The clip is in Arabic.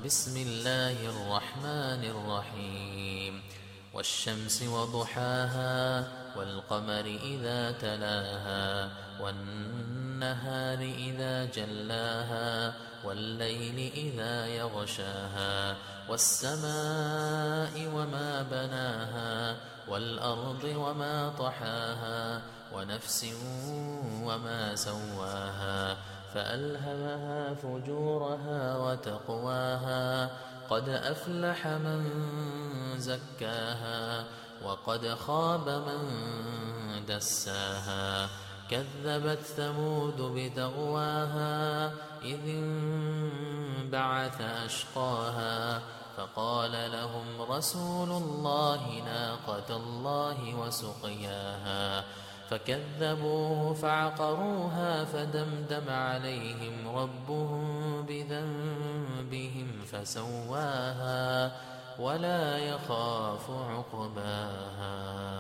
بسم الله الرحمن الرحيم والشمس وضحاها والقمر إذا تلاها والنهار إذا جلاها والليل إذا يغشاها والسماء وما بناها والأرض وما طحاها ونفس وما سواها فألهمها فجورها وتقواها قد أفلح من زكاها وقد خاب من دساها كذبت ثمود بتغواها إذ انبعث أشقاها فقال لهم رسول الله ناقة الله وسقياها فكذبوه فعقروها فدمدم عليهم ربهم بذنبهم فسواها ولا يخاف عقباها.